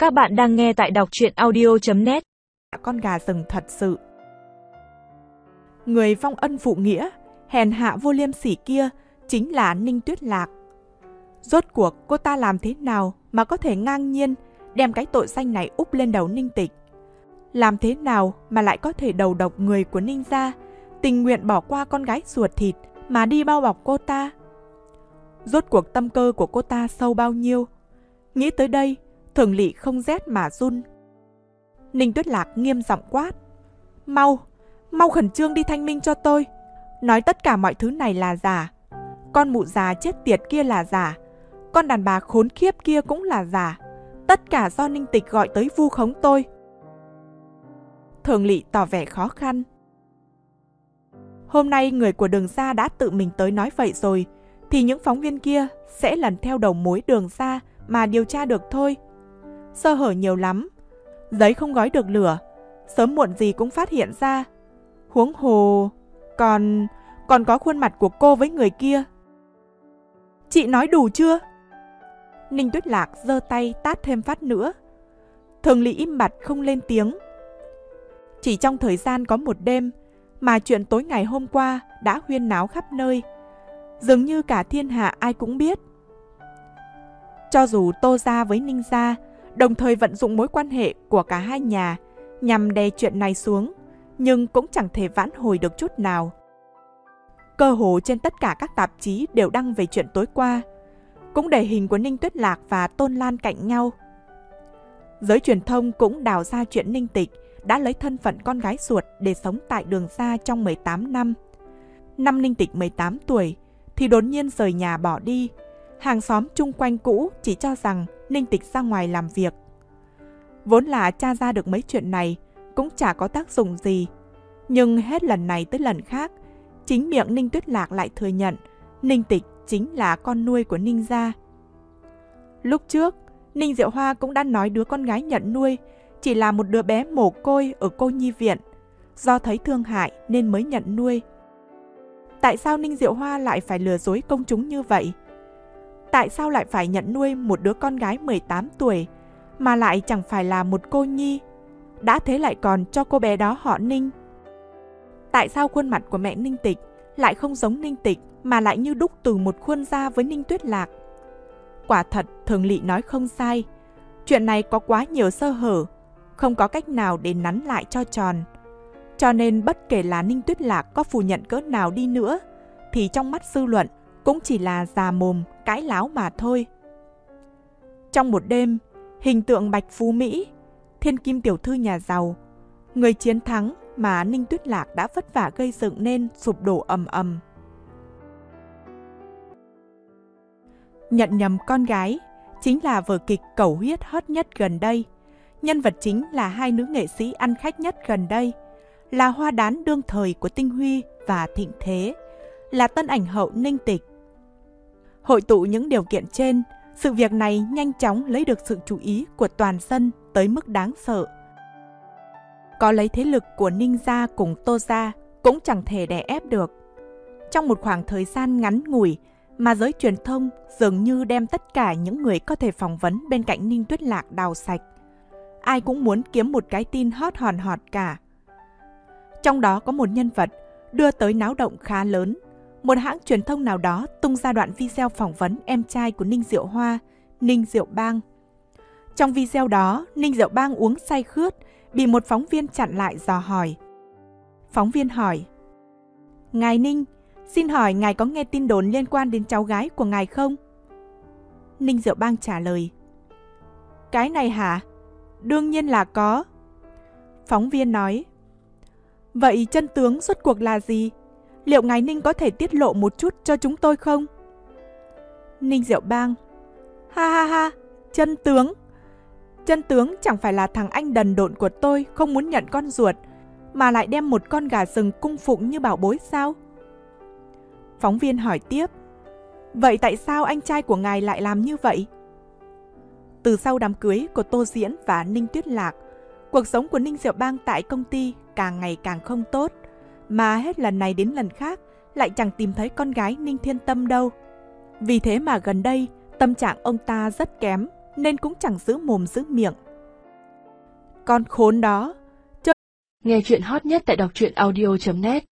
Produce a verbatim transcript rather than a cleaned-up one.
Các bạn đang nghe tại đọc truyện audio chấm net. Con gà rừng thật sự. Người vong ân phụ nghĩa, hèn hạ vô liêm sỉ kia chính là Ninh Tuyết Lạc. Rốt cuộc cô ta làm thế nào mà có thể ngang nhiên đem cái tội danh này úp lên đầu Ninh Tịch? Làm thế nào mà lại có thể đầu độc người của Ninh gia, tình nguyện bỏ qua con gái ruột thịt mà đi bao bọc cô ta? Rốt cuộc tâm cơ của cô ta sâu bao nhiêu? Nghĩ tới đây, Thường Lỵ không rét mà run. Ninh Tuyết Lạc nghiêm giọng quát: Mau, mau khẩn trương đi thanh minh cho tôi. Nói tất cả mọi thứ này là giả. Con mụ già chết tiệt kia là giả. Con đàn bà khốn khiếp kia cũng là giả. Tất cả do Ninh Tịch gọi tới vu khống tôi. Thường Lỵ tỏ vẻ khó khăn. Hôm nay người của Đường gia đã tự mình tới nói vậy rồi, thì những phóng viên kia sẽ lần theo đầu mối Đường gia mà điều tra được thôi. Sơ hở nhiều lắm. Giấy không gói được lửa, sớm muộn gì cũng phát hiện ra. Huống hồ, còn, còn có khuôn mặt của cô với người kia. Chị nói đủ chưa? Ninh Tuyết Lạc giơ tay tát thêm phát nữa. Thường Lỵ im bặt không lên tiếng. Chỉ trong thời gian có một đêm mà chuyện tối ngày hôm qua đã huyên náo khắp nơi. Dường như cả thiên hạ ai cũng biết. Cho dù Tô gia với Ninh gia đồng thời vận dụng mối quan hệ của cả hai nhà nhằm đè chuyện này xuống, nhưng cũng chẳng thể vãn hồi được chút nào. Cơ hồ trên tất cả các tạp chí đều đăng về chuyện tối qua, cũng để hình của Ninh Tuyết Lạc và Tôn Lan cạnh nhau. Giới truyền thông cũng đào ra chuyện Ninh Tịch đã lấy thân phận con gái ruột để sống tại Đường gia trong mười tám năm. Năm Ninh Tịch mười tám tuổi thì đột nhiên rời nhà bỏ đi. Hàng xóm chung quanh cũ chỉ cho rằng Ninh Tịch ra ngoài làm việc. Vốn là tra ra được mấy chuyện này cũng chả có tác dụng gì. Nhưng hết lần này tới lần khác, chính miệng Ninh Tuyết Lạc lại thừa nhận Ninh Tịch chính là con nuôi của Ninh gia. Lúc trước, Ninh Diệu Hoa cũng đã nói đứa con gái nhận nuôi chỉ là một đứa bé mồ côi ở cô nhi viện, do thấy thương hại nên mới nhận nuôi. Tại sao Ninh Diệu Hoa lại phải lừa dối công chúng như vậy? Tại sao lại phải nhận nuôi một đứa con gái mười tám tuổi mà lại chẳng phải là một cô nhi? Đã thế lại còn cho cô bé đó họ Ninh. Tại sao khuôn mặt của mẹ Ninh Tịch lại không giống Ninh Tịch mà lại như đúc từ một khuôn da với Ninh Tuyết Lạc? Quả thật Thường Lỵ nói không sai. Chuyện này có quá nhiều sơ hở, không có cách nào để nắn lại cho tròn. Cho nên bất kể là Ninh Tuyết Lạc có phủ nhận cỡ nào đi nữa, thì trong mắt dư luận cũng chỉ là già mồm, cãi láo mà thôi. Trong một đêm, hình tượng Bạch Phú Mỹ, thiên kim tiểu thư nhà giàu, người chiến thắng mà Ninh Tuyết Lạc đã vất vả gây dựng nên sụp đổ ầm ầm. Nhận nhầm con gái chính là vở kịch cầu huyết hot nhất gần đây. Nhân vật chính là hai nữ nghệ sĩ ăn khách nhất gần đây, là hoa đán đương thời của Tinh Huy và Thịnh Thế, là tân ảnh hậu Ninh Tịch. Hội tụ những điều kiện trên, sự việc này nhanh chóng lấy được sự chú ý của toàn dân tới mức đáng sợ. Có lấy thế lực của Ninh gia cùng Tô gia cũng chẳng thể đè ép được. Trong một khoảng thời gian ngắn ngủi mà giới truyền thông dường như đem tất cả những người có thể phỏng vấn bên cạnh Ninh Tuyết Lạc đào sạch. Ai cũng muốn kiếm một cái tin hot hòn hot cả. Trong đó có một nhân vật đưa tới náo động khá lớn. Một hãng truyền thông nào đó tung ra đoạn video phỏng vấn em trai của Ninh Diệu Hoa, Ninh Diệu Bang. Trong video đó, Ninh Diệu Bang uống say khướt, bị một phóng viên chặn lại dò hỏi. Phóng viên hỏi: Ngài Ninh, xin hỏi ngài có nghe tin đồn liên quan đến cháu gái của ngài không? Ninh Diệu Bang trả lời: Cái này hả? Đương nhiên là có. Phóng viên nói: Vậy chân tướng rốt cuộc là gì? Liệu ngài Ninh có thể tiết lộ một chút cho chúng tôi không? Ninh Diệu Bang: Ha ha ha, chân tướng. Chân tướng chẳng phải là thằng anh đần độn của tôi không muốn nhận con ruột, mà lại đem một con gà rừng cung phụng như bảo bối sao? Phóng viên hỏi tiếp: Vậy tại sao anh trai của ngài lại làm như vậy? Từ sau đám cưới của Tô Diễn và Ninh Tuyết Lạc, cuộc sống của Ninh Diệu Bang tại công ty càng ngày càng không tốt, mà hết lần này đến lần khác lại chẳng tìm thấy con gái Ninh Thiên Tâm đâu. Vì thế mà gần đây tâm trạng ông ta rất kém, nên cũng chẳng giữ mồm giữ miệng, Con khốn đó. Nghe chuyện hot nhất tại đọc truyện audio chấm net